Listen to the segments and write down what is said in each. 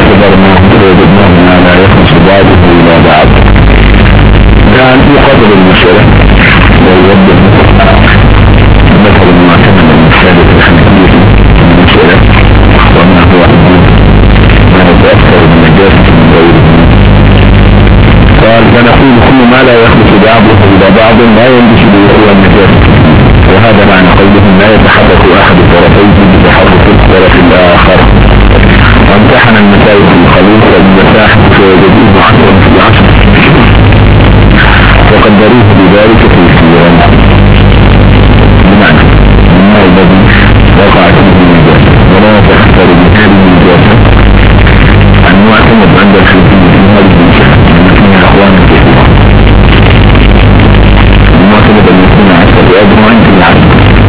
فاعتبرناه فوجدناه ما لا يخلص بعضه إلى بعض. كان في قدر المسألة ويوضح مثل المعتمد المسألة الحنفية المسألة وما هو ما يتأثر بالنجاسة من غيره. قال فنقول كل ما لا يخلص بعضه إلى بعض لا يلبس بوقوع النجاسة، وهذا معنى قولهم لا يتحرك أحد طرفيه بتحرك الطرف الآخر. وامتحن المسائل بالخليط والمساحة فوجدوه 10 في 10 وقدروه بذلك تيسيرا، بمعنى الماء الذي وقعت فيه النجاسة ولا يتأثر بهذه النجاسة المعتمد عند الحنفية في هذه المسألة فيها أخوان كثيرة. المعتمد أن يكون 10 أجمع في العشر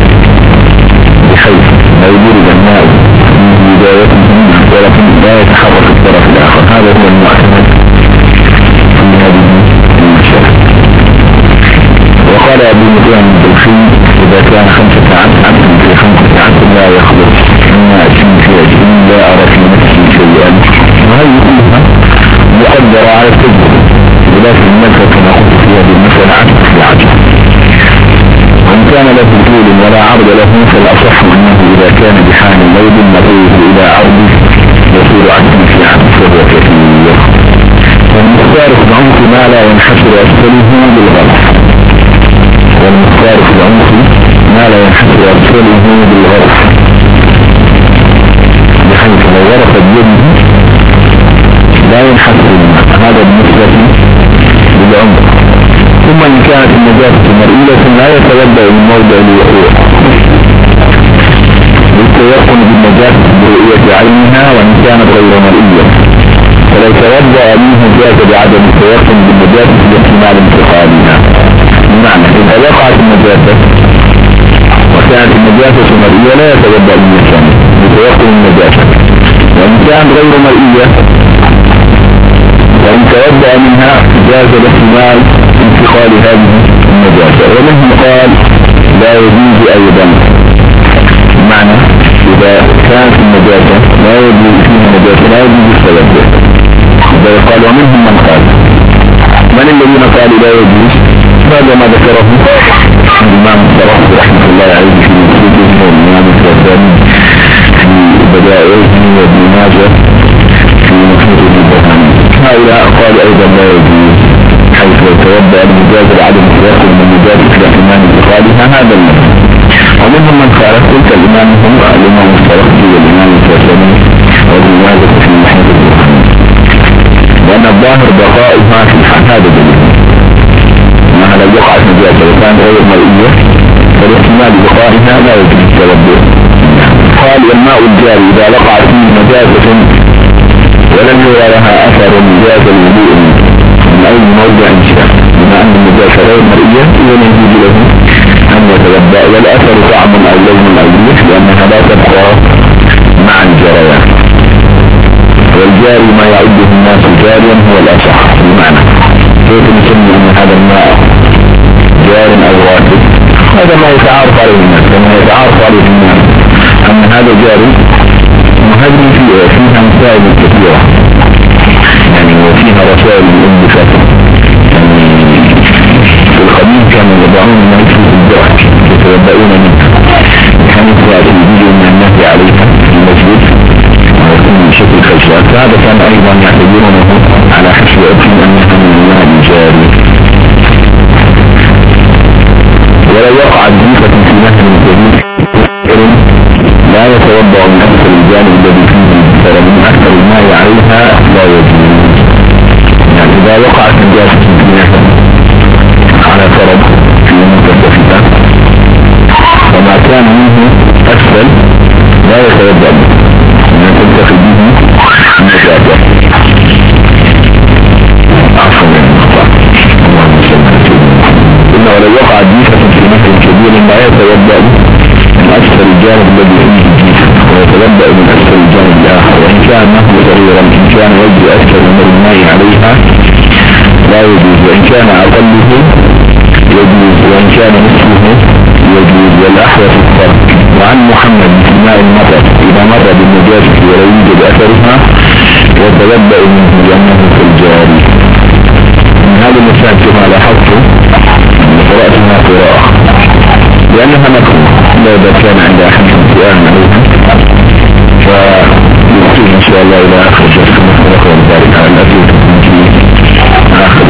بحيث لا يوجد الماء من بدايته من طرف لا يتحرك الطرف الآخر. هذا هو المعتمد في هذه المسألة. وقال أبو مطيع الدوخي إذا كان 15 في 15 لا يخلص مما أسم في 20 لا أرى في نفسي شيئا، وهذه كلها مقدرة على التجربة، ولكن المسألة كما قلت في هذه المسألة 10 في 10. وإن كان له طول ولا عرض له فالأصح أنه إذا كان بحال الليل نظيره إلى عرض يصير 10 في 10 فهو كثير. والمختار في العنف ما لا ينحسر أسفله بالغرف، والمختار في العنف ما لا ينحسر أسفله بالغرف، بحيث لو غرف بيده لا ينحسر الماء. هذا بالنسبة للعمر. ثم إن كانت النجاسة مرئية لا يتوضأ من موضع الوقوع للتيقن بالنجاسة برؤية عينها، وإن كانت غير مرئية فلو توضأ منه جاز بعدم التيقن بالنجاسة لاحتمال انتقالها. بمعنى إذا وقعت النجاسة وكانت النجاسة مرئية لا يتوضأ من الشمس لتيقن النجاسة، وإن كانت غير مرئية وإن توضأ منها جاز الاحتمال انتقال هذه النجاسة. ومنهم قال لا يجوز أيضا، بمعنى إذا كانت النجاسة لا يجوز فيها نجاسة لا يجوز التوضأ. قال ومنهم من قال من الذين قالوا لا يجوز؟ هذا ما ذكره الإمام الصراحي رحمه الله عليه في مسجده والإمام الثاني في بدائعه وابن ماجه في مسجده البخاري. هؤلاء قالوا أيضا لا يجوز، حيث لو توضأ المجاز بعدم التيقن من النجاسة في احتمال انتقالها هذا المثل. ومنهم من قال قلت الإمام هو الإمام الصراحي والإمام الثاني وابن ماجه في مسجده البخاري، لأن الظاهر بقائها في الحال. هذا دليل أنها لو وقعت نجاسة وكانت غير مرئية فالاحتمال بقائها لا يجوز التوضؤ. قال والماء الجاري إذا وقع فيه نجاسة ولم يرى لها أثر جاز الوضوء من أي موضع شاء، بما أن النجاسة غير مرئية إذن يجوز له أن يتوضأ، والأثر طعم أو لون أو ريح لأنها لا تبقى مع الجريان. والجاري ما يعده الناس جاريا هو الأصح. بمعنى كيف نسمي أن هذا الماء جار أو راكب؟ هذا ما يتعارف عليه الناس، لما يتعارف عليه الناس أن هذا جاري وهذه فيها مسائل كثيرة يعني، وفيها رسائل الانبساط. يعني في القديم كانوا يضعون ما يكفي في الدرج يتوضؤون منه، كانت تأتي الفيديو من النهي عليها في المسجد ويكون بشكل خشاء، فهذا كان أيضا يعتبرونه على حسب أبحث أنها من الماء الجاري. ولو وقعت جيفة في نهر جديد لا يتوضأ من أكثر الجانب الذي فيه البصر من أكثر الماء عليها لا يجوز. يعني إذا وقعت نجاسة في نهر على فرض في متسفة وما كان منه أسفل لا يتوضأ من تلتقي به النجاسة. عفوا اللهم صل على سيدنا محمد. إنه ولو وقعت جيفة في نهر كبير لا يتوضأ من أسفل الجانب الذي فيه الجيفة ويتوضأ من أسفل الجانب الآخر، وإن كان نهر صغيرا إن كان يجري أكثر من الماء عليها لا يجوز، وإن كان أقله يجوز، وإن كان نصفه يجوز، والأحوط الفرق. وعن محمد في ماء المطر إذا مر بالنجاسة ولا يوجد أثرها وتوضأ منه لأنه كالجاري. من هذه المسائل كما لاحظتم قراءتها قراءة لأنها مكروه، إذا كان عند أحد سؤال عليها فيكتب إن شاء الله إلى آخر جلسة نقرأ ذلك على الأسئلة في آخر.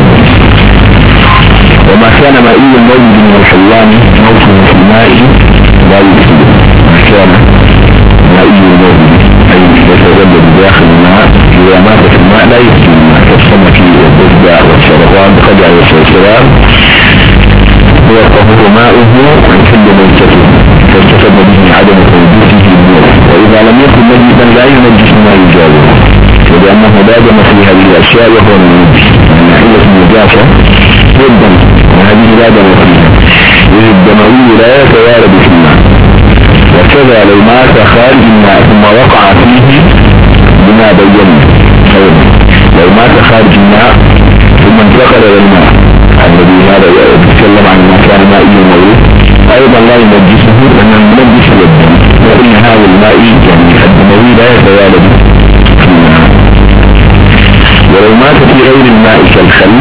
وما كان مائي المولد من الحيوان موته في الماء لا يفسد. ما كان مائي المولد أي يتولد داخل الماء إذا مات في الماء لا يفسد الماء كالسمك والضفدع والشرطان بقدع والسلسلان هو طهور ماؤه عن كل ميتته فاستفد به عدم توجيهه بالنور. وإذا لم يكن ميتا لا ينجس ما يجاوره ولأنه لا دم في هذه الأشياء وهو المنجس من ناحية النجاسة جدا وهذه لا دم فيها إذ الدموي لا يتوارد في الماء. وكذا لو مات خارج الماء ثم وقع فيه بما بينا لو مات خارج الماء ثم انتقل إلى الماء الذي هذا يتكلم عن ما كان مائي المولد أيضا لا ينجسه لأن المنجس للدم، وإن هذا الماء يعني الدموي لا يتوالد في الماء. ولو مات في غير الماء كالخل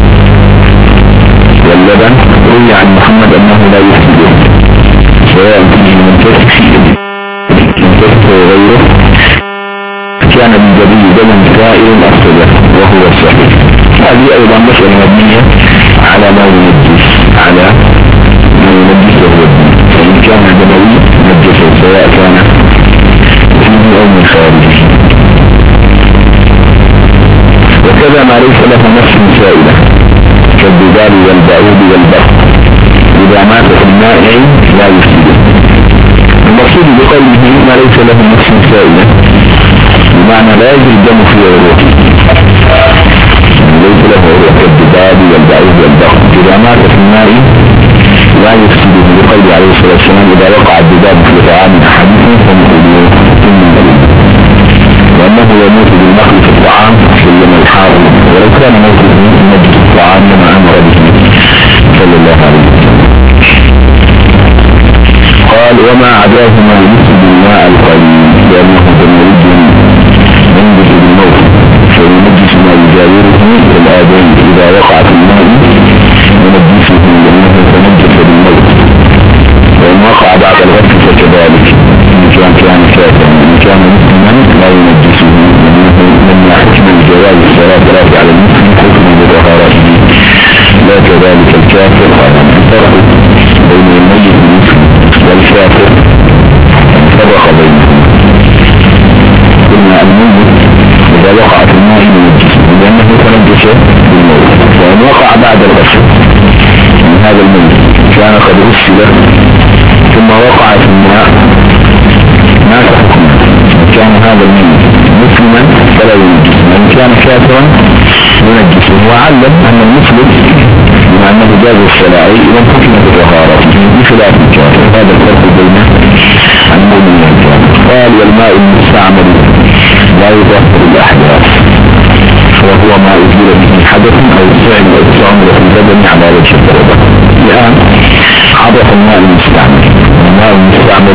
واللبن روي عن محمد أنه لا يفسده سواء فيه منتفخ وغيره كان من جبي دم سائر أصله وهو الصحيح. هذه أيضا مسألة مبنية على ما ينجس وهو الدم، فإن كان دموي نجسه سواء كان فيه أو من خارجه. وكذا ما ليس له نفس سائلة كالذباب والبعوض والبط إذا مات في الماء لا يفسده. المقصود بقوله ما ليس له نفس سائلة بمعنى لا يجري الدم في عروقه، ليس له عروق كالذباب والبعوض والبط إذا مات في الماء لا يفسده بقوله عليه الصلاة والسلام إذا وقع الذباب في طعام أحدكم فمأكلوه وأنه يموت بالنقل في الطعام سلم الحار ولو كان موته من مجلس الطعام لما أمر به صلى الله عليه وسلم. قال وما عداه ما يفسد الماء القليل لأنه دموي ينبت بالموت فينجس ما يجاوره الآدم إذا وقع في الماء ينجسه لأنه تنجس بالموت. وإن وقع بعد الغسل فكذلك إن كان كافرا إن كان مسلما لا ينجسه لأنه لما حكم الجواز الصلاة على المسلم حكم بطهارته لا كذلك الكافر قال من فرق بين الميت المسلم والكافر فرق بينهم. قلنا الميت إذا وقع في الماء ينجسه لأنه تنجس بالموت. وإن وقع بعد الغسل من هذا الميت كان قد غسل ثم وقع في الماء ما تحكم كان هذا الميت مسلما فلا ينجس وإن كان كافرا ينجسه. وعلم أن المسلم بما أنه جاز الصلاة إذا حكم بطهارته بخلاف الكافر. هذا الفرق بين المؤمن والكافر. قال والماء المستعمل لا يطهر الأحداث وهو ما أزيل به حدث أو الفعل أو التعامل في البدن على وجه التوبة. الآن عرف الماء المستعمل. الماء المستعمل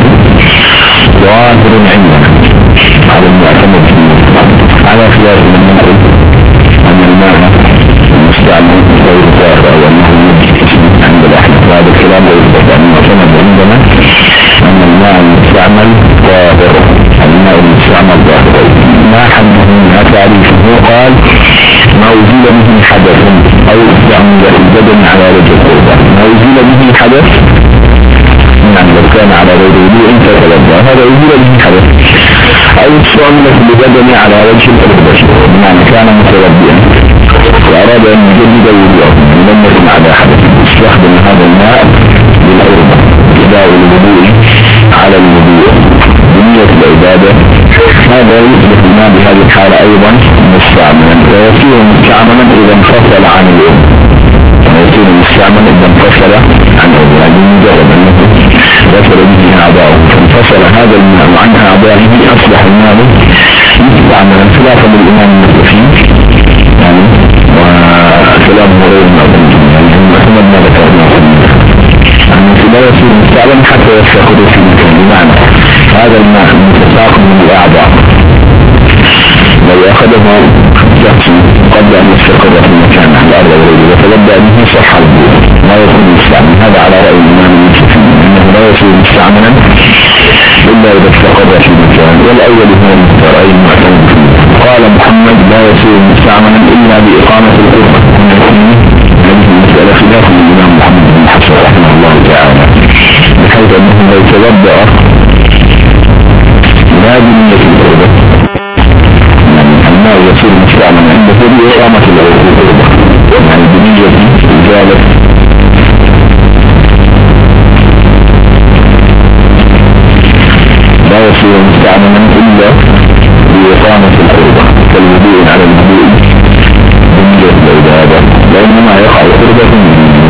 ظاهر عندنا على المعتمد على خلاف من نقول أن الماء المستعمل غير ظاهر أو أنه يجب عند الأحناف. هذا الكلام لا يثبت. المعتمد عندنا أن الماء المستعمل ظاهر. الماء المستعمل ظاهر ما حده منها تعريفه. قال ما أزيل به حدث أو استعمل في البدن على وجه التوبة. ما أزيل به حدث يعني لو كان على غير وضوء فتوضأ هذا أزيل به حدث أو استعمل في البدن على وجه التوبة بمعنى كان متوضئا وأراد أن يجدد وضوءه لم يكن على حدث استخدم هذا الماء للعرضة إداء الوضوء على الوضوء بنية العبادة. هذا يثبت الماء بهذه الحالة أيضا مستعملا ويصير مستعملا إذا انفصل عن الوضوء. ويصير مستعملا إذا انفصل عن الوضوء يعني مجرد أنه وصل به أعضاؤه فانفصل هذا الماء عن أعضائه أصبح الماء مستعملا خلافا للإمام النووي يعني وكلام غير معظم يعني محمد ما ذكرناه أنه لا يصير مستعملا حتى يستخدم في المكان. بمعنى هذا الماء متساقط من الأعضاء لو أخذه شخص قبل أن يستقر في المكان على الأرض الغير وتبدأ به صح البيع لا يكون مستعمل. هذا على رأي الإمام الشافعي أنه لا يصير مستعملا إلا إذا استقر في المكان، والأول هو المختار أي المعتمد فيه. قال محمد لا يصير مستعملا إلا بإقامة القربة. هذه المسألة خلاف الإمام محمد بن حسن رحمه الله تعالى، بحيث أنه لو تبدأ لا بنية القربة الماء يصير مستعملا عند إقامة القربة، يعني بنية إزالة لا يصير مستعملا إلا بإقامة القربة كالوضوء على الوضوء بنية العبادة، لأنما يقع قربة منه.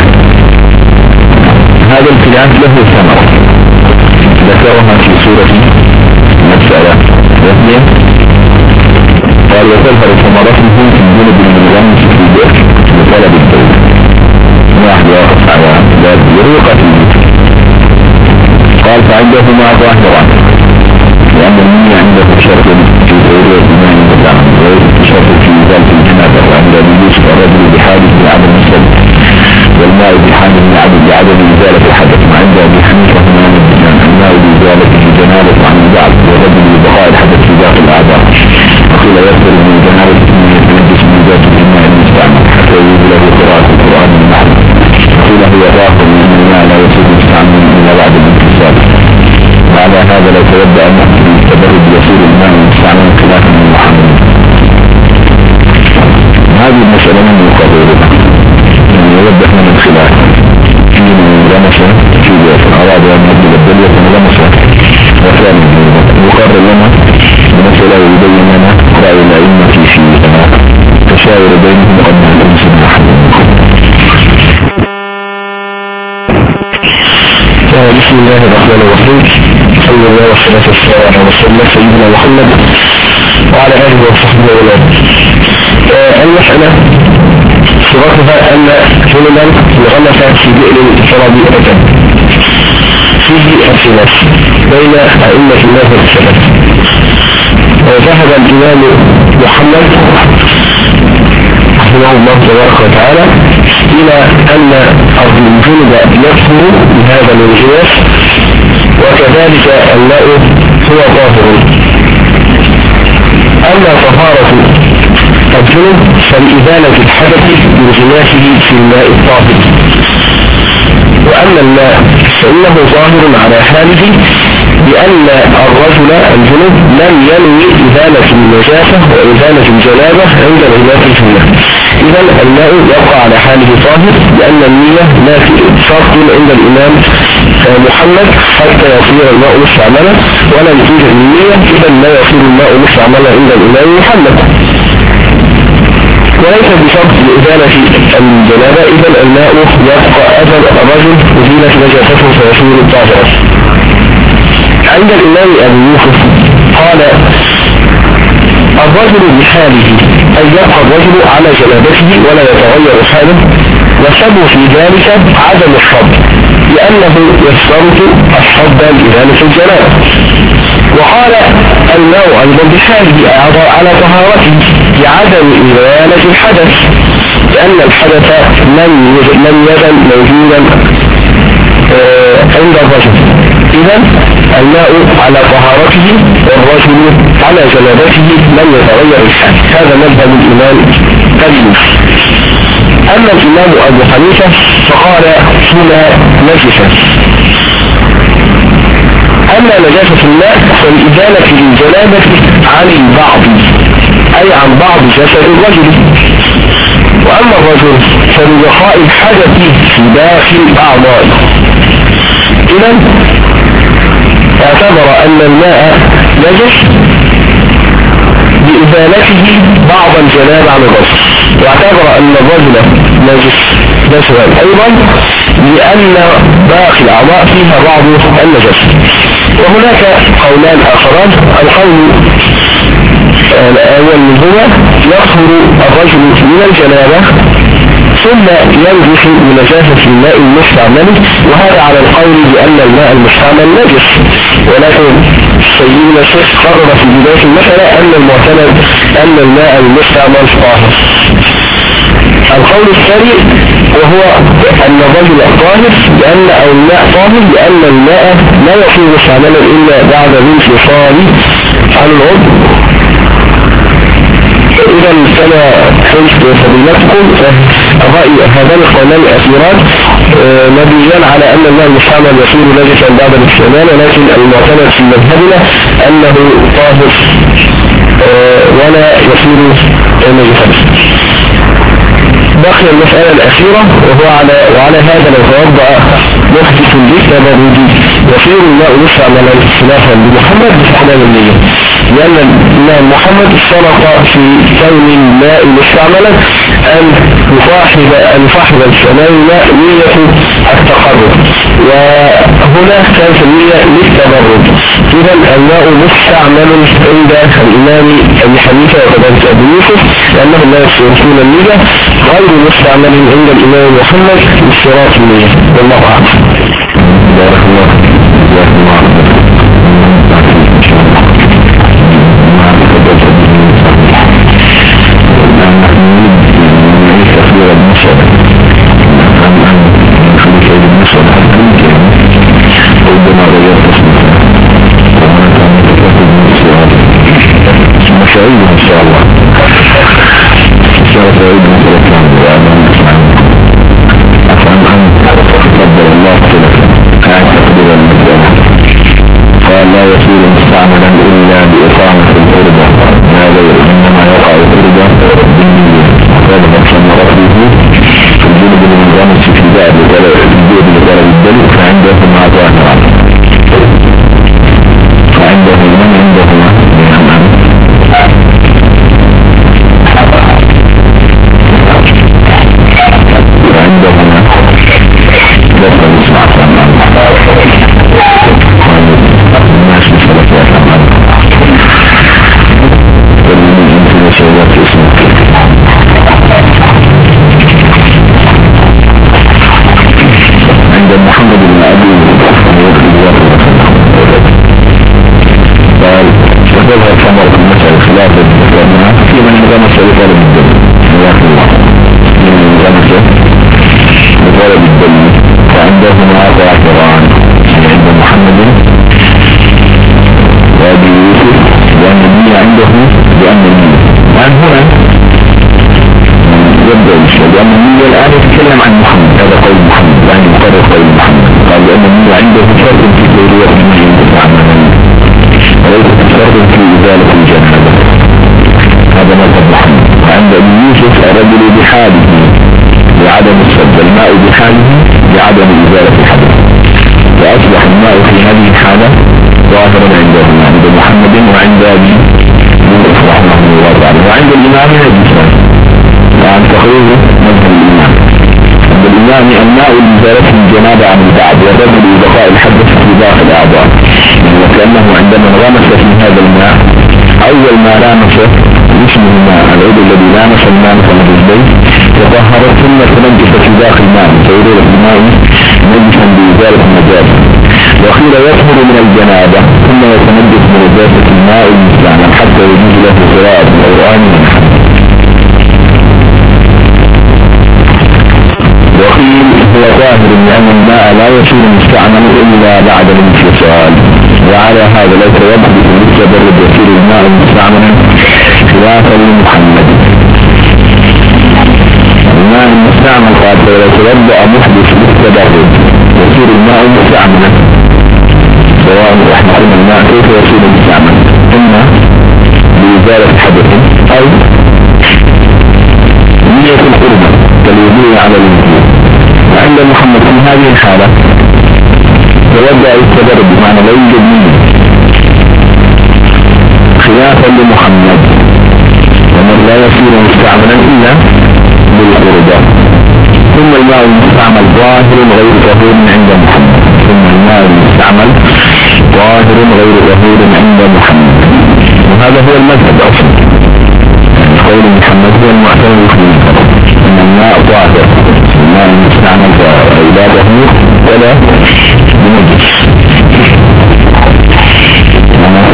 هذا الخلاف له ثمرة ذكرها في سورة مسألة وهي قال وتظهر ثمرته في الجنب المغمس في البئر لطلب الدولة. واحد واقف على ذات يروقة قال فعندهما ظاهران، لأن النية عنده شرط في ضرورة الماء والدعم وشرط في ذلك الجنابة، وعند يوسف الرجل بحاجة لعدم السبب والماء بحاجة لعدم إزالة الحدث. وعند أبي حنيفة هنا الماء بإزالة الجنابة عن البعض والرجل ببقاء الحدث في داخل الأعضاء. وقيل يصدر من الجنابة من يتنجس من ذات الماء المستعمل حتى يجب له قراءة القرآن المعنى. وقيل هو ظاهر من الماء لا يصير مستعمل إلا بعد الانتصاب. وعلى هذا لو تبدأ النفس بالتبرد يصير الماء المستعمل خلافا من محمد. هذه المسألة من يقررها يعني يوضح من الخلاف فيما لمس في ذات أراد أن يبدل الدلية ولمس وثاني يقرر لنا بمسألة يبين لنا رأي الأئمة فيها تشاور بينهم قد نعلم سبنا حد. بسم الله الرحمن الرحيم. الحمد لله والصلاة والسلام على رسول الله سيدنا محمد وعلى آله وصحبه وسلم. المسألة صورتها أن جنبا انغمس في بئر فرابئة فيه الخلاف بين أئمة الله الثلاث. وذهب الإمام محمد رحمه الله تبارك وتعالى إلى أن الجنب يكفر بهذا الانغماس، وكذلك الماء هو طاهر. أما طهارة الجنب فلإزالة الحدث بانغماسه في الماء الطاهر، وأما الماء فإنه ظاهر على حاله بأن الرجل الجنب لم ينوي إزالة النجاسة وإزالة الجنابة عند الغماس في الماء. إذن الماء يبقى على حاله طاهر، لأن النية لا شرط عند الإمام محمد حتى يصير الماء مستعملا، ولم توجد النية إذن لا يصير الماء مستعملا عند الإمام محمد، وليس بشرط لإزالة الجنابة. إذن الماء يبقى أجل الرجل إزالة نجاسته فيصير طاهرا. عند الإمام أبي يوسف قال الرجل بحاله أن يبقى الرجل على جنابته ولا يتغير حاله، وسبب في ذلك عدم الصب، لأنه يشترط الصب لإزالة الجنابة. وقال الماء أيضا بحاله على طهارته بعدم إزالة الحدث، لأن الحدث لم يزل موجودا عند الرجل. إذن الماء على طهارته والرجل على جنابته لم يتغير الحال. هذا مذهب الإمام أبي يوسف. أما الإمام أبو حنيفة فقال هنا نجسة. أما نجاسة الماء فالإزالة للجنابة عن البعض، أي عن بعض جسد الرجل، وأما الرجل فلبقاء الحدث في داخل أعضائه. إذن اعتبر أن الماء نجس بإزالته بعض الجنابة عن الرجل، واعتبر أن الرجل نجس جسدا أيضا لأن باقي الأعضاء فيها بعض النجاسة. وهناك قولان آخران. القول الأول منهما يطهر الرجل من الجنابة ثم ينجس بنجاسة الماء المستعمل، وهذا على القول بأن الماء المستعمل نجس، ولكن سيدنا الشيخ قرر في بداية المسألة أن المعتمد أن الماء المستعمل طاهر. القول الثاني وهو أن الرجل طاهر لأن الماء طاهر لأن الماء لا يكون مستعملا إلا بعد الانفصال عن العضو. إذا كما قلت فضيلتكم الرأي هذان القولان الأخيران مبنيان على أن الماء المستعمل يصير نجسا بعد الاستعمال، ولكن المعتمد في مذهبنا أنه طاهر ولا يصير نجسا. بقي المسألة الأخيرة وعلى هذا لو توضأ محدث للتبرد يصير الماء مستعملا خلافا لمحمد باستحلال النية، لأن الإمام محمد اشترط في كون الماء مستعملا أن يصاحب استعمال الماء نية التقرب، وهنا كانت النية للتبرد. إذا الماء مستعمل عند الإمام أبي حنيفة وكذلك أبي يوسف لأنهم لا يشترطون النية، غير مستعمل عند الإمام محمد اشتراط النية. والله أعلم. بارك الله جزاك الله سعيد إن شاء الله سعيد أفهم تفضل الله لك تقدير المسألة. قال لا يصير مستعملا إلا بإقامة القربة، هذا إنما يقع القربة بالنية، وهذا ثمرته في الجنب المنغمس في باب الدليل فعندهم ظاهرا، فعندهم من عندهما عند محمد بن أبي قال وتظهر ثمرة المسألة خلاف الذكرنا في من انغمس بطلب الدم خلاف الله من انغمس بطلب الدم، فعندهما ظاهران عند محمد وأبي يوسف وأن النية عنده بأن النية، وعن هنا يبدأ الشيء لأن النية الآن يتكلم عن محمد، هذا قول محمد يعني مقرر قول محمد. قال لأن النية عنده شرط في تورية النية المستعمل وليس شرط في إزالة الجنابة، هذا مذهب محمد. وعند أبي يوسف الرجل بحاله لعدم الصد، الماء بحاله لعدم إزالة الحدث، فأصبح الماء في هذه الحالة ظاهرا عندهما عند محمد وعند أبي يوسف رحمه الله تعالى، وعند الإمام الإسلام عن تقرير مذهب الإمام. عند الإمام الماء لإزالة الجنابة عن البعض، والرجل لبقاء الحدث في باقي الأعضاء، وكأنه عندما انغمس في هذا الماء أول ما لامس اسمه الماء العود الذي لامس الماء مثل الرجلين تطهرت ثم تنجس في داخل الماء تورير الماء نجسا بإزالة النجاسة، وقيل يطهر من الجنابة ثم يتنجس من نجاسة الماء المستعمل حتى يجوز له قراءة القرآن من حد. وقيل هو ظاهر لأن الماء لا يصير مستعمل إلا بعد الانفصال، وعلى هذا لو توضأ بالتبرد يصير الماء مستعملا خلافا لمحمد. الماء المستعمل قال لو توضأ محدث بالتبرد يصير الماء مستعملا، سواء احنا قلنا الماء كيف يصير مستعمل، إما بإزالة حدث أو نية القربة كالوضوء على الوضوء. وعند محمد في هذه الحالة توضأ التبرد بمعنى لا يوجد منه خلافا لمحمد، ومن لا يصير مستعملا إلا بالقربة. ثم الماء المستعمل ظاهر غير ظهور عند محمد، ثم الماء المستعمل ظاهر غير ظهور عند محمد، وهذا هو المذهب أصلا. قول محمد هو المعتمد في المذهب أن الماء ظاهر، الماء المستعمل لا ظهور ولا بنجس. وما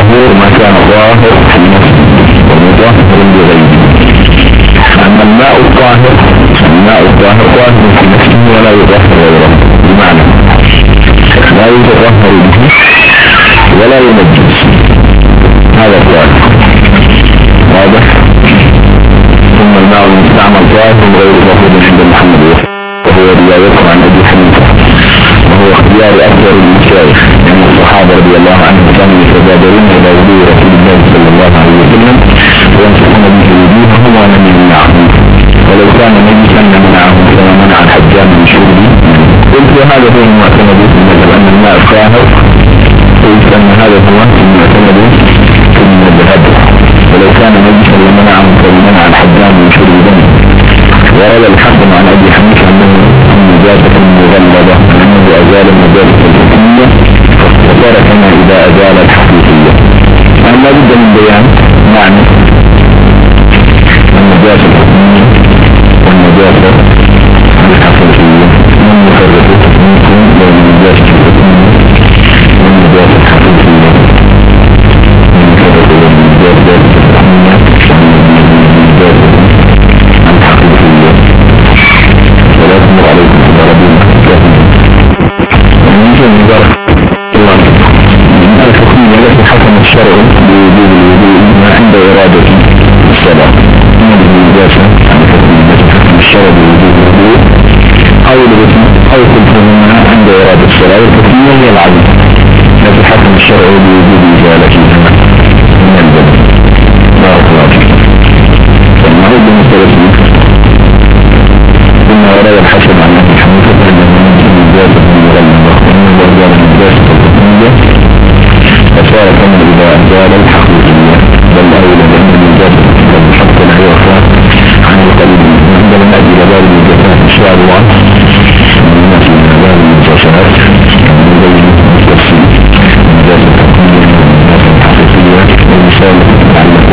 الطهور ما كان ظاهر في نفسه ومطهر لغيره. أما الماء الطاهر طاهر في نفسه ولا يطهر غيره، بمعنى لا يتطهر به ولا ينجس، هذا الطاهر واضح. ثم الماء المستعمل طاهر غير طهور عند محمد، وهو رواية عن أبي حنيفة، وهو اختيار أكثر المشايخ، لأن الصحابة رضي الله عنهم كانوا يتبادرون إلى وضوء رسول الله صلى الله عليه وسلم ويمسحون به وجوههم ومن يمنعهم، ولو كان نجسا لمنعهم كما منع الحجام من شربه. قلت هذا هو المعتمد في المذهب أن الماء طاهر، قلت أن هذا هو المعتمد في المذهب، ولو كان نجسا لمنعهم كما منع الحجام من شرب دمه. وروى الحكم عن أبي حنيفة أنه النجاسة المغلظة أنه أزال النجاسة الحكمية وصار كما إذا أزال الحقيقية. أما بد من بيان معنى النجاسة الحكمية والنجاسة الحقيقية، من مفرقة منكم بين النجاسة الحكمية والنجاسة الحقيقية، من مفرقة بين النجاسة الحكمية والنجاسة الحقيقية. ولا تمر عليكم إلا ربنا كافيا. ومن مبارك الله من الحكمية التي حكم الشرع بوجود الوضوء ما عند إرادة الصلاة، من النجاسة عن الحكمية التي حكم الشرع بوجود الوضوء أو الغسل أو كلهما عند إرادة الصلاة. والحكمية هي العدل التي حكم الشرع بوجود إزالتها من البدن. بارك الله فيك. فالمعروف بالمستوى ثم وراء الحسن عن أبي حنيفة أن من النجاسة المغلظة وأنه أزال النجاسة الحكمية فصار كما إذا أزال الحقيقية، بل أولى لأن النجاسة تتكلم حتى لا يعفى عن القليل. عندما نأتي إلى باب النجاسات إن شاء الله نأتي إلى باب النجاسات نبين بالتفصيل النجاسة الحكمية والنجاسة الحقيقية والمثال لعلكم.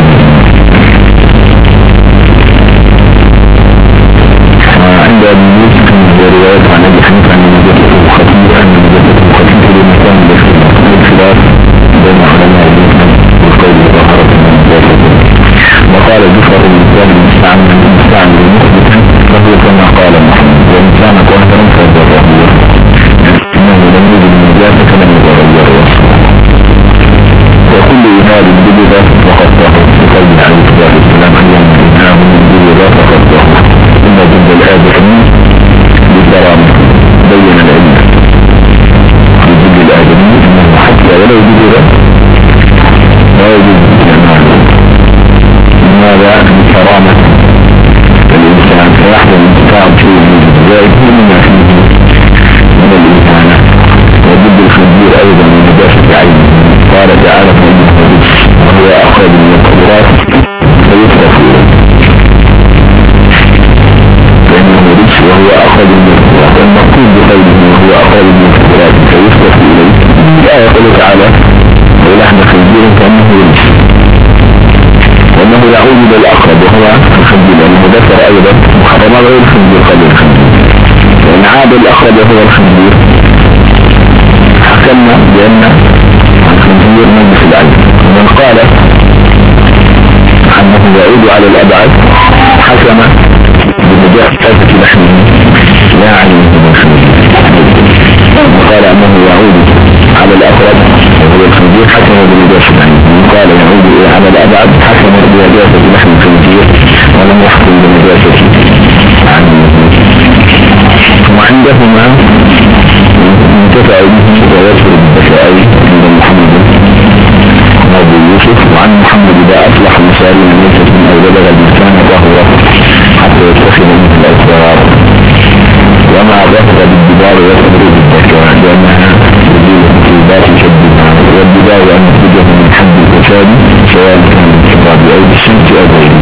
عند أبي يوسف رواية عن أبي حنيفة أن نجاسته خفيفة لمكان الاختلاف بين علماء الإسلام والقول ظاهرة من نجاسته. وقال جفر الإنسان المستعمل المخبث فهو كما قال محمد، وإن كان طاهرا فهو طهور، إنه لم يجد النجاسة فلم يتغير وصفه. وكل إناء بلغة فقد طهر، بقول عليه الصلاة والسلام أيام إناء بلغة فقد طهر. ثم جد الآدمين بالدرامة بين العلم بجد الآدمين أنه حتى ولو بلغة لا يجب استعماله. لماذا؟ بكرامة الإنسان فيحضر الانتفاع شيء من جزائه مما فيه من الإنسانة. وجد الخنزير أيضا من نجاسة عينه، قال تعالى فإنه رجس وهو أقرب من القدرات فيصرف إليه، وهو أخذ من الفرات. والمقصود بقوله وهو أخذ من الفرات فيصرف إليه لا يقول تعالى ولحم خنزير كأنه رجس، وأنه يعود إلى الأقرب وهو الخنزير، لأنه ذكر أيضا محرمات غير الخنزير قبل الخنزير، وإن عاد الأقرب وهو الخنزير حكمنا بأن الخنزير نجس العين. ومن قال أنه يعود على الأبعد حكم بنجاسة لحمه لا عينه من الخنزير، وقال أنه يعود على الأقرب وهو الخنزير حكم بنجاسة لحمه، وقال يعود على الأبعد حكم بنجاسة لحم الخنزير ولم يحكم بنجاسة عينه. وعندهما انتفع به ويسر بالبشائر عند محمد أبو يوسف وعن محمد إذا أصلح مسائل ليست من أو بلغ الإنسان وهو حتى يتخذ منه الأسرار، وما ظهر بالدبار يصبر بالذكاء لأنها تزيل في الباط شد المعنى. والدبار أن تجه من حد الفساد سواء كان بالكتاب أو بالشمس أو غيره.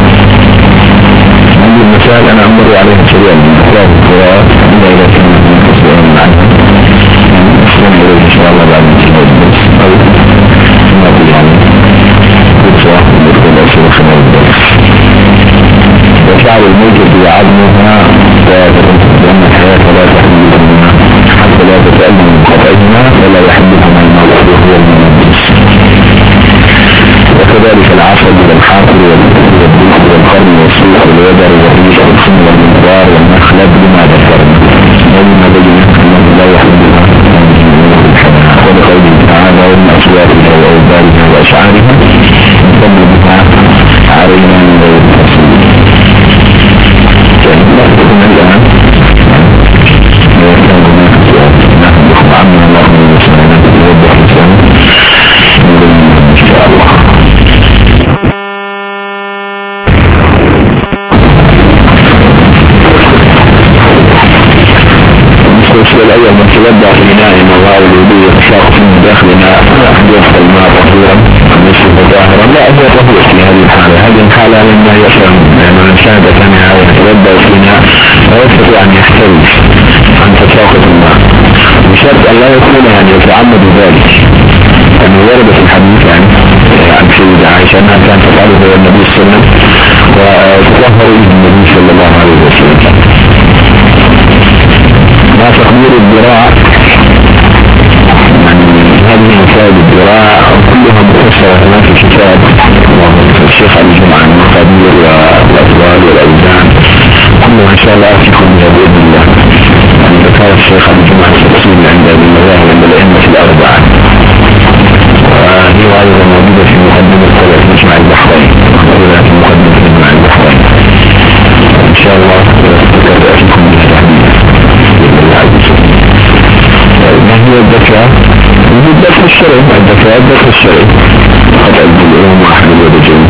هذه المسائل أنا أمر عليها سريعا من أخلاق القراءات إلا إذا كان من تسؤال عنها أسلم إليه إن شاء الله بعد انتهاء الدرس أو ثم أقول عنه كتوى بالأخوة الأسئلة خلال الدرس. وشعر الموجب وعظمها لأن الحياة لا تحمل منها حتى لا تتألم من قطعها ولا يحبها من الموت وهو المنجس. أن يحترز عن تساقط الماء بشرط أن لا يكون يعني يتعمد ذلك، أنه ورد في الحديث يعني عن سيدة عائشة أنها كانت تفعله هو النبي صلى الله عليه وسلم وتطهر به النبي صلى الله عليه وسلم. ما تقدير الذراع، هذه مسائل الذراع كلها مفسرة هنا في كتاب الشيخ علي جمعة المقادير والأطوال والأوزان، كلها إن شاء الله أتيكم بها بإذن الله. يعني ذكر الشيخ علي جمعة التفصيل عند المذاهب عند الأئمة الأربعة، وهي أيضا موجودة في مقدمة مجمع البحرين، موجودة في مقدمة مجمع البحرين إن شاء الله أتيكم بها تحديدا بإذن الله عز وجل. ما هي الذكاء؟ الذكاء الشرعي، الذكاء الشرعي قد البلعوم وأحد الودجين.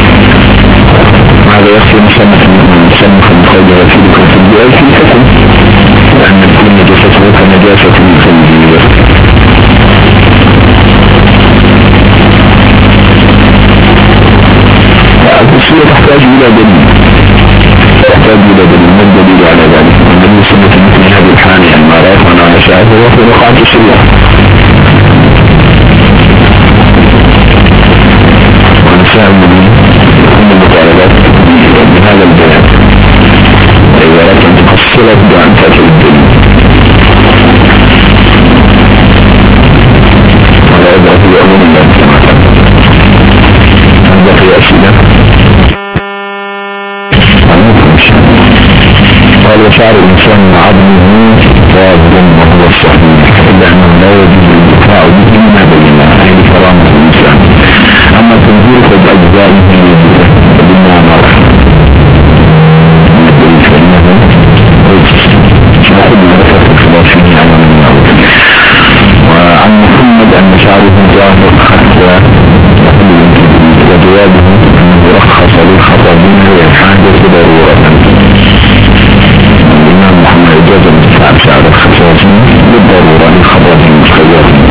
هذا يخفي مصنف بقوله يفيدكم في البيئة في الحكم، لأن كل نجاسته كنجاسة الخنزير. التسوية تحتاج إلى دليل، ما الدليل على ذلك؟ النبي صلى الله عليه وسلم مثل هذه الحال يعني ما رأيت وأنا أشاهد هو في وقعة السوية، ونساء النبي كل المطالبات بهذا البيان، وإذا أردت أن تفصلت بأن تأتي الدليل. ولا يبقى في أمور الله كما تقول. هل بقي أسئلة؟ قال وشعر الإنسان عظمه واضح وهو الصحيح، إلا أنه لا يجوز الدفاع به ما بينه أي كرامة الإنسان. أما تنزيل فبأجزائه يجوز فبما نرح فإنه رجس نأخذ لأسف الخلافين على من يعود. وعن محمد أن شعره ظاهر حتى وجوابه أنه رخص للخطابين للحاجة ضرورة. الإمام محمد إجازة انتفاع شعر الخصاصين بالضرورة للخطابين المتخيرين،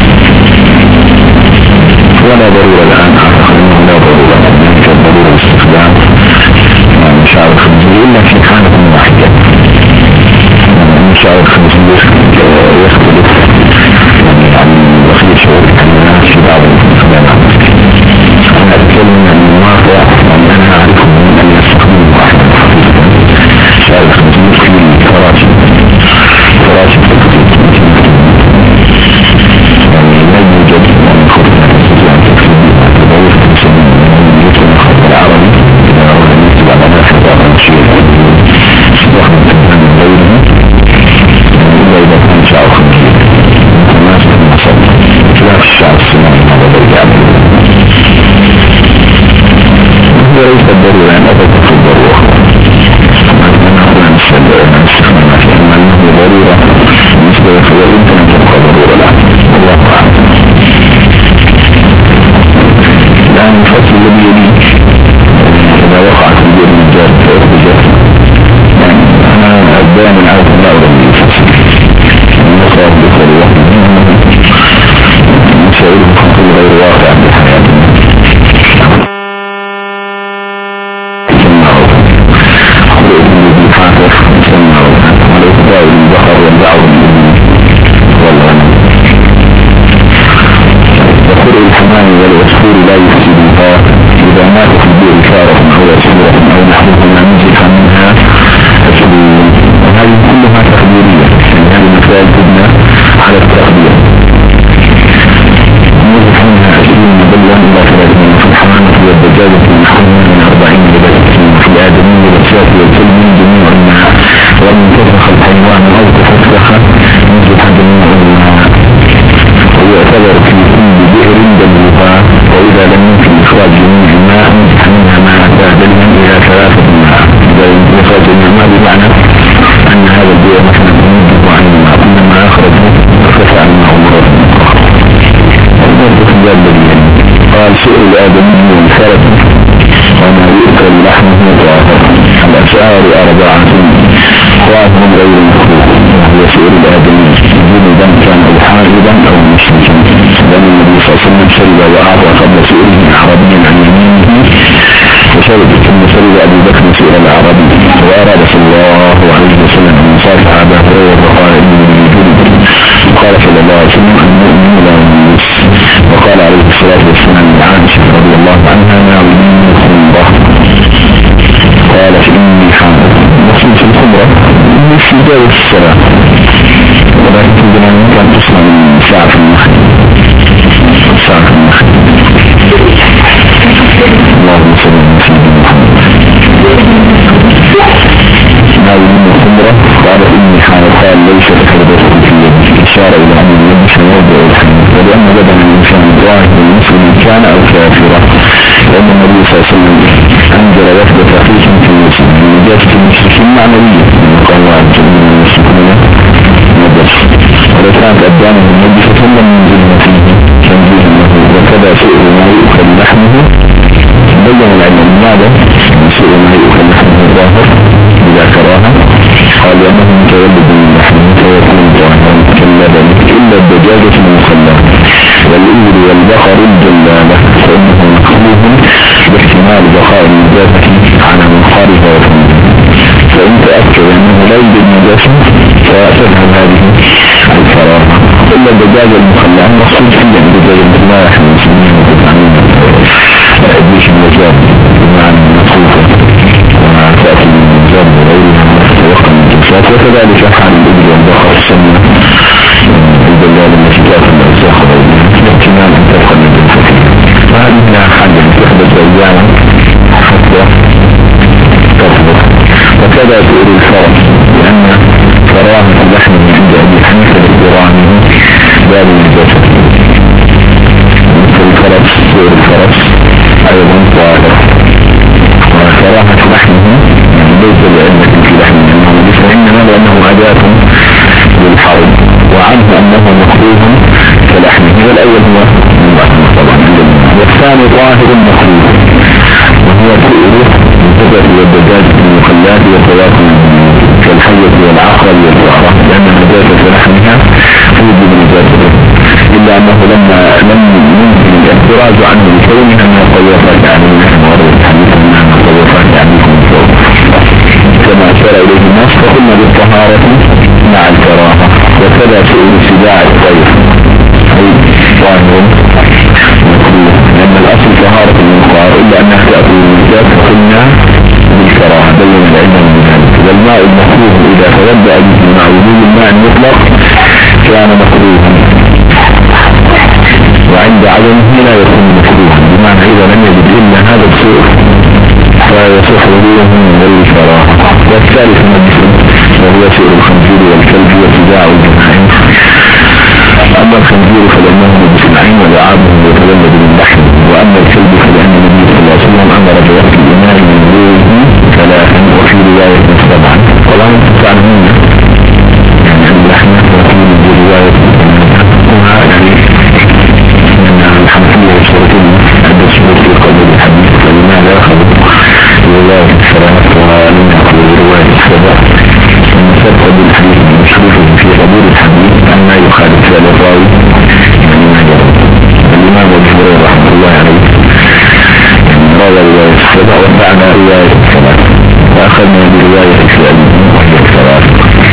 ولا ضرورة الآن أعتقد أنه لا ضرورة لأنك الضرورة استخدام شعر الخنزير إلا في حالة واحدة، شعر الخنزير يختلف عن بقية شعور الكلمات في بعض الاستخدامات. أنا أتكلم عن الواقع وأنا أعرف من أن يستخدم واحدا حقيقة شعر الخنزير في الفراشة يعني لا يوجد من خطة تستطيع أن تكتب بضرورة تسمى من يكون الخط العربي إذا أراد أن يكتب على ما حضر شيء استخدم تنزل غيره إلا إذا كان شعر خنزير مناسب المصر خلاف الشعر الصناعي هذا برجع ليس الضرورة أن أبدا في الضرورة أنا استخدم في أنه ضرورة بالنسبة للخيار يمكن أن تبقى ضرورة لا الله أعلم. الآن الفصل الذي يلي إذا وقعت في الجير الجار فأخرجت يعني أنا أبدأ من عارف الله ولم يفصل المصاب بكل واحد منهم مسائله خطر غير واقع بحياتنا والإفضاء للبحر والدعوة والغنم وخرق الحمام والعصفور لا يفسدها إذا مات في البئر كارة أو عصفورة أو نحوهما نزح منها فسدوا. وهذه كلها تخبيرية يعني هذه المسائل تبنى على التخبير. نزح منها 20 مضلا إلى 30 في الحمامة والدجاجة نحوها من 40 إلى 60 في الآدمي والشاة والكلب جميع الماء ومن تفرخ الحيوان أو تفرخ نزح جميع الماء ويعتبر في كل بئر دلوها. وإذا لم يمكن إخراج جميع الماء نزح منها ما تعدلها إلى 3 ماء. إذا يمكن إخراج جميع الماء بمعنى أن هذا البئر مثلا ينزح عن الماء كلما أخرجه ارتفع الماء مرة أخرى. قال سئل الآدمي والفرد وما يؤكل لحمه ظاهر. الأشعار 4 ظاهر غير مخلوق وهو سئل الآدمي جنبا كان أو حاجبا أو مشركا لأن النبي صلى الله عليه وسلم شرب وأعطى قبل سئله عربيا عن يمينه وشرب ثم شرب أبو بكر سئل العربي وأراد صلى الله عليه وسلم أن يصار الصلاة والسلام لعائشة رضي الله عنها ناوليني الخمرة قالت إني حامل. مقصود في الخمرة في جاوة الصلاة، ولكن في الزمان كان تصنع من ساعة النخل. اللهم صل على سيدنا محمد. ناولين الخمرة قال إني حامل. قال ليس لك بدخل في يدك، إشارة إلى أن النبي موضع الحمل، ولأن بدن الإنسان ظاهر المسلم كان أو كافرة، لأن النبي صلى الله عليه وسلم أنزل وفد تحقيق في المسلم من نجاسة المشركين معنوية، قال الله عز وجل المشركون نجس، ولو كانت أبدانهم النجسة لم ينزلن فيه تنزيلا له. وكذا سئل ما يؤكل لحمه، بين العلم ماذا سئل ما يؤكل لحمه الظاهر إذا كراها، قال لأنه متولد من لحمه فيكون ظاهرا كاللبن إلا الدجاجة المخلى والإبل والبقر الجلالة، فإنه مكروه باحتمال بقاء النجاسة على منخارها وفمها، فإن تأكد أنه لا يوجد نجاسة فتذهب هذه الكراهة. إلا الدجاجة المخلى المقصود فيها الدجاجة المخلى نحن نسميه وتتعامل إبليس النجاب بمعنى مخوفة وتأتي من النجاب وغيرها وتتوقع من الجنسات، وكذلك حال الإبل والبقر السنة الدلالة التي تأتي من الأوساخ وغيرها باحتمال أن تبقى من الجنسات، وهذه لا حاجة تحدث أياما حتى تطبخ. وكذا سؤال الفرج، لأن كراهة اللحم عند أبي حنيفة لقرانه باب النجاسة، مثل الفرج سؤال الفرج أيضا طاهر، وكراهة لحمه ليس لعلة في لحمه أنه نجس، إنما لأنه أداة للحرب، وعنه أنه مكروه كلحمه، والأول هو طبعا والثاني طاهر مكروه، وهو سؤال الزبر والدجاج المخلات والطواقم كالحية والعقرب والفأرة، لأن النجاسة لحمها توجب نجاسته، إلا أنه لم يمكن الاعتراض عنه لكونها من الطوافات عليها ورد الحديث أنها من الطوافات عليكم كما أشار إليه الناس، فقلنا بالطهارة مع الكراهة. وكذا سؤال سباع الطير أي ظاهر مكروه، لأن الأصل طهارة المنقار، إلا أنها تأكل النجاة فقلنا بالكراهة بين العلم من ذلك. والماء المكروه إذا تودع به مع وجود الماء المطلق كان مكروها، وعند عدمه لا يكون مكروها، بمعنى إذا لم يجد إلا هذا السوء فيصح وجوده من غير كراهة. والثالث نجس وهو سوء الخنزير والكلب واتباع الجماعين. أما الخنزير فلأنه نجس العين ولعابه يتولد من لحم، وأما الكلب فلأن النبي صلى الله عليه وسلم أمر بوقت الإناء من ظهوره ثلاثا، وفي رواية سبعا. طبعا تعلمون يعني اللحمة وفي رواية يعني من الحنفية والشرطين عند الشروط في قبل الحديث، فلماذا أخذوا رواية الثلاث ولم يأخذوا رواية السبع؟ فرق بالحديث المشروط في قبول الحديث أما يخالف فعل الراوي يعني ما جرى. الإمام أبو هريرة رحمه الله عليه روى رواية السبع وفعل رواية الثلاث، فأخذنا برواية الفعل وهي الثلاث.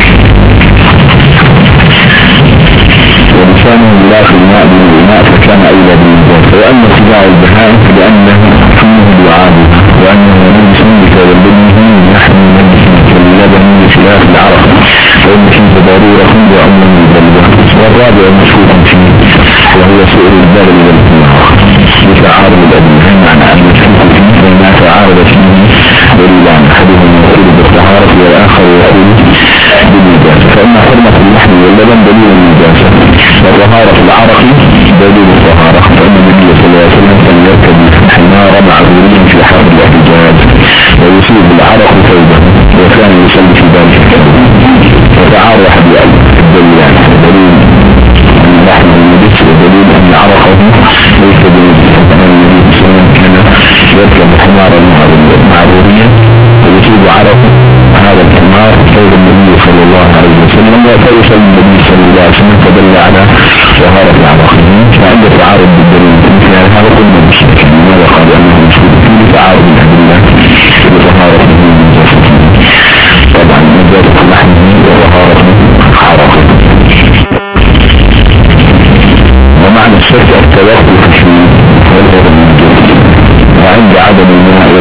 ولسانه لا في الماء بالإناء فكان أولى بالنجاسة. وأما اتباع البهائم فلأنه فيه دعابها، وأنه نجس بتولده من لحم نجس كاللبن بخلاف العرق، فإن فيه ضرورة وأمر البلوى. والرابع مشروط فيه وهو سؤال البلد والنهار بتعارض الأدلة، معنى أن يشرك فيه فيما تعارض فيه دليلان، أحدهم يقول بالطهارة والآخر يقول بالنجاسة. فإن حرمة اللحم واللبن دليل النجاسة، والطهارة في العرق دليل الطهارة، فإن النبي صلى الله عليه وسلم كان يركب حمار معذوريا في حرب الاحتجاج ويصيب العرق ثوبه وكان يصلي في ذلك وتعارض الدليل دليل أن اللحم النجس ودليل أن عرقه ليس بنجس، فإن النبي صلى الله عليه وسلم كان يركب حمارا معذوريا ويصيب عرقه هذا الحمار ثوب النبي صلى الله عليه وسلم، وفيصل النبي صلى الله عليه وسلم فدل على طهارة عرقه. فعند تعارض بالدليل مثل هذا كنا مشركين، لماذا قال أنه مشرك فيه تعارض الأدلة بطهارته من نجاسته؟ طبعا نجاسة لحمه وطهارته عرقه. ومعنى الشرك التوقف فيه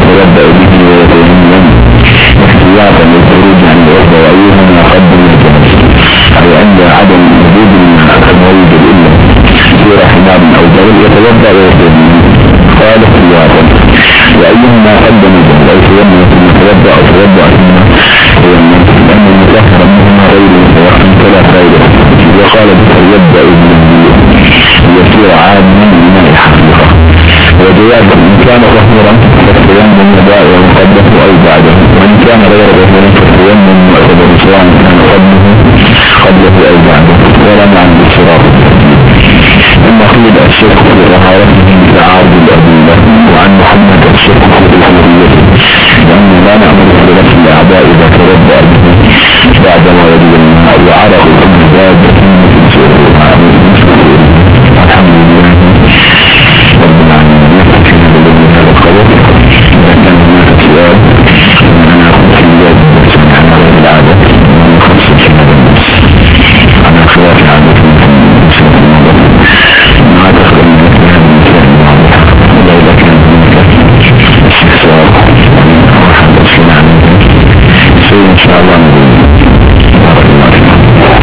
يتوضأ به ويتيمم احتياطا للخروج عن العرضة وأيهما يقدم الجنس أي عند عدم وجود ما يوجد إلا في حمار أو جبل يتوضأ ويتيمم قال احتياطا وأيهما قدم الجنس أو يتيمم ثم يتوضأ أو يتوضأ ثم يتيمم لأن المطهر منهما غير متوقف فلا فائدة وقال يبدأ يسير عاما لماء حقيقة وجواب إن كان ظهورا فالتيمم مباء ومقدس أو بعده وإن كان غير ظهور فالتيمم معتبر سواء كان قبله أو بعده ولا معنى بالصراط أما قيل الشرك في طهارته بتعارض الأدلة وعن محمد الشرك في طهوريته لأنه لا نأمر في نفس الأعداء إذا تربى به بعدما وجد الماء وعرق ثم زاد في سوره الحمد لله رب العالمين يفتح لنا هذا الخبر إذا كان هناك سؤال أنا أقول في اليد عن غير العادة ونخصص هذا النص على خلاف عادة في الموضوع ما تخبر من هذا المسائل الواضحة إلا إذا كان هناك استفسار أو أحد أسئلة عنه سوء إن شاء الله بارك الله فيكم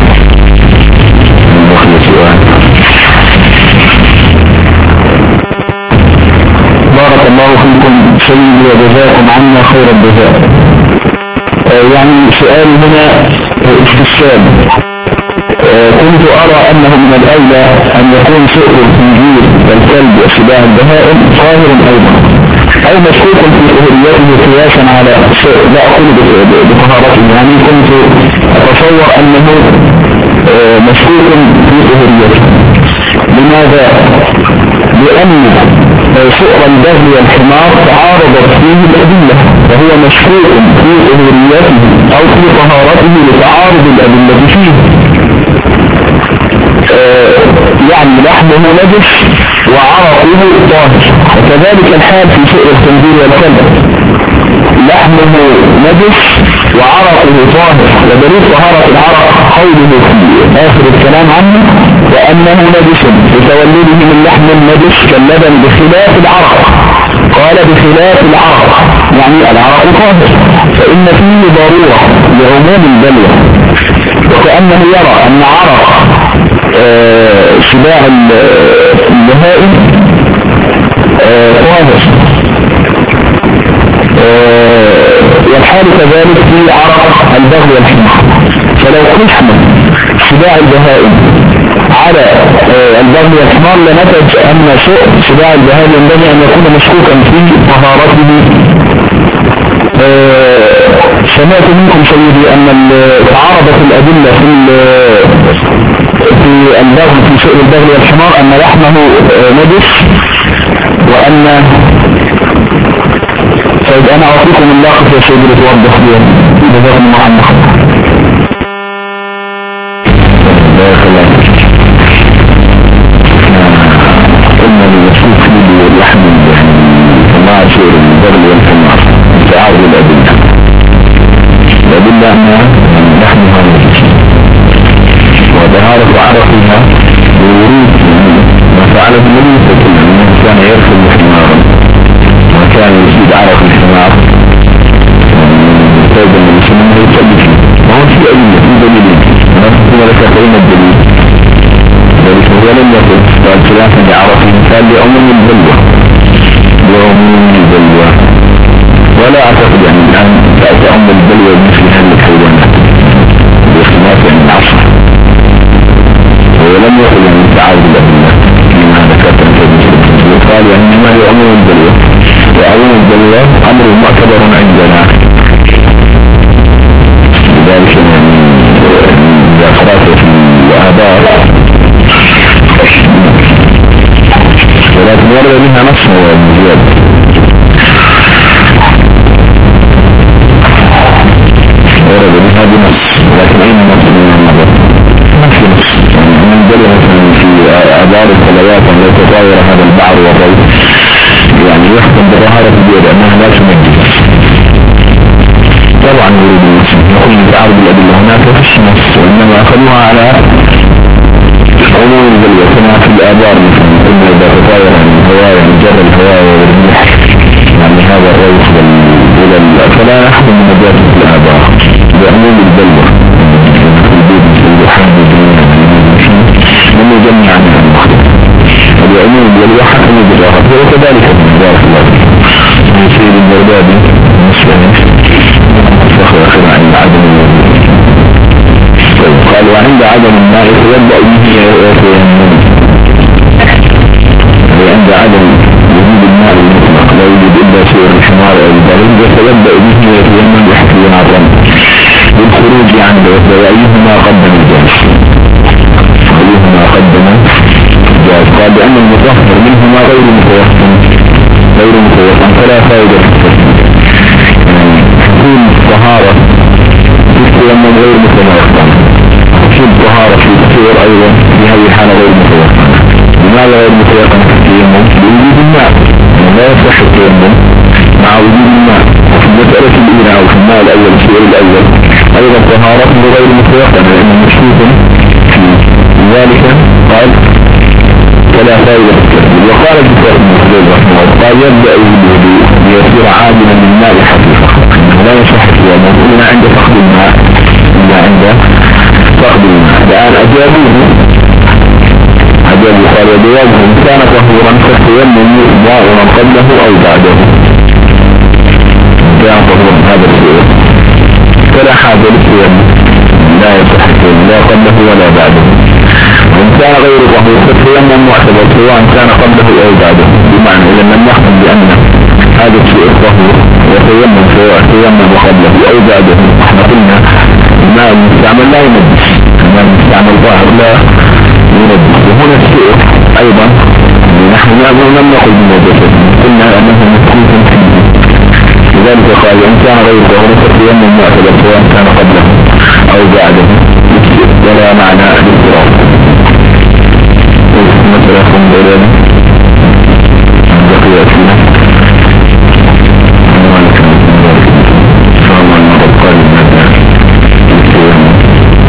بقي سؤال بارك الله فيكم سيدي وجزاكم عنا خير الجزاء. يعني سؤال هنا استفسار. كنت أرى أنه من الأولى أن يكون سؤر الخنزير والكلب وسباع البهائم طاهر أيضا أو مشكوك في طهوريته قياسا على لا أقول بطهارته يعني كنت أتصور أنه مشكوك في طهوريته. لماذا؟ لأن سؤر البغل والحمار تعارضت فيه الأدلة وهو مشكوك في طهوريته أو في طهارته لتعارض الأدلة فيه. يعني لحمه نجس وعرقه طاهر وكذلك الحال في سؤر الخنزير والكلب لحمه نجس وعرقه طاهر ودليل طهارة العرق قوله في آخر الكلام عنه وأنه نجس لتولده من لحم النجس كاللبن بخلاف العرق قال بخلاف العرق يعني العرق طاهر فإن فيه ضرورة لعموم البلوى وكأنه يرى أن عرق سباع البهائم طاهر والحال كذلك في عرق البغل والحمار فلو قسنا سباع البهائم على البغل والحمار لنتج أن سباع البهائم ينبغي أن يكون مشكوكا في طهارته. سمعت منكم سيدي أن تعارضت الأدلة في البغل في سؤر البغل والحمار أن لحمه نجس وأن طيب أنا أعطيكم اللاقط يا سيدي لتوضح لي جزاكم الله عنك. قلنا لنشوف فيه اللحم مع سؤر البغل والحمار تعارض الأدلة أنها لحمها نجس وظهارة عرقها بورود ما فعله النبي صلى الله عليه وسلم أنه كان يرسل حمارا وكان يزيد عرق الحمار فإذا النبي صلى الله عليه وسلم وهو في أدلة في دليل ونفسه لك فإن الدليل ذلك هو لم يقل قال خلافا لعرقه كان لعموم البلوى ولا أعتقد يعني الآن تأتي أم البلوى مثل هذه الحيوانات باختلاف عن العصر ولم يقل يعني تعارض الأدلة لما ذكرت وقال يعني ما هي عموم البلوى وعموم البلوى أمر معتبر عندنا لذلك يعني إذا أخرجت في الآباء ولكن ورد منها نص وزيادة ورد منها بنص لكن أين نص من النظر ما في نص من دليل مثلا في أبار الصلوات لو تطاير هذا البعر والريف يعني يحكم بظاهرة البيض أنها لا تنجس طبعا يريد النص يقول تعارض الأدلة هناك في نص وإنما أخذوها على عموم البلوى كما في الآبار مثلا إذا تطاير الهواء مجرد الهواء والريح يعني هذا الريف الأول وحكم بالآخر وكذلك بارك الله من سيد البغدادي المسلمي فخر أخيرا عند عدم الوضوء. قال وعند عدم الماء يتوضأ به ويتيمم، عند عدم وجود الماء المطلق لا يوجد إلا سير الحمار أو البرد يتوضأ به ويتيمم احتياطا بالخروج عن الوضوء وأيهما قدم الجالس، أيهما قدم الجالس. قال لأن المطهر منهما غير متوسط فلا فائدة في التسمية، يعني تكون الطهارة في التيمم غير متوسط، تكون الطهارة في السور أيضا في هذه الحالة غير متوسط. لماذا غير متوسط في التيمم؟ لوجود الماء، لا يصح التيمم مع وجود الماء. وفي المسألة الأولى أو في الماء الأول السؤال الأول أيضا طهارته غير متوسط لأنه مشروط فيه، لذلك قال فلا فائدة في التسمية. وقال الدكتور ابن خليل رحمه الله قال يبدأ بالوضوء ليصير عادلا للماء حقيقة، لا يصح التيمم إلا عند فقد الماء، إلا عند فقد الماء. الآن أجابوه قال وجوابه إن كان طهورا فالتيمم ماء قبله أو بعده، إن كان طهورا هذا السؤال فلا حاجة للتيمم، لا يصح التيمم لا قبله ولا بعده. وإن كان غير طهور فالتيمم معتبر سواء كان قبله أو بعده، بمعنى إذا لم نحكم بأن هذا الشيء طهور وتيمم سواء تيمم قبله أو بعده. احنا قلنا الماء المستعمل لا ينجس، الماء المستعمل ظاهر لا ينجس. وهنا الشيء أيضا نحن لم نقل بنجاسته، قلنا أنه مكروه فيه، لذلك قال إن كان غير طهور فالتيمم معتبر سواء كان قبله أو بعده ولا معنى الاضطراب.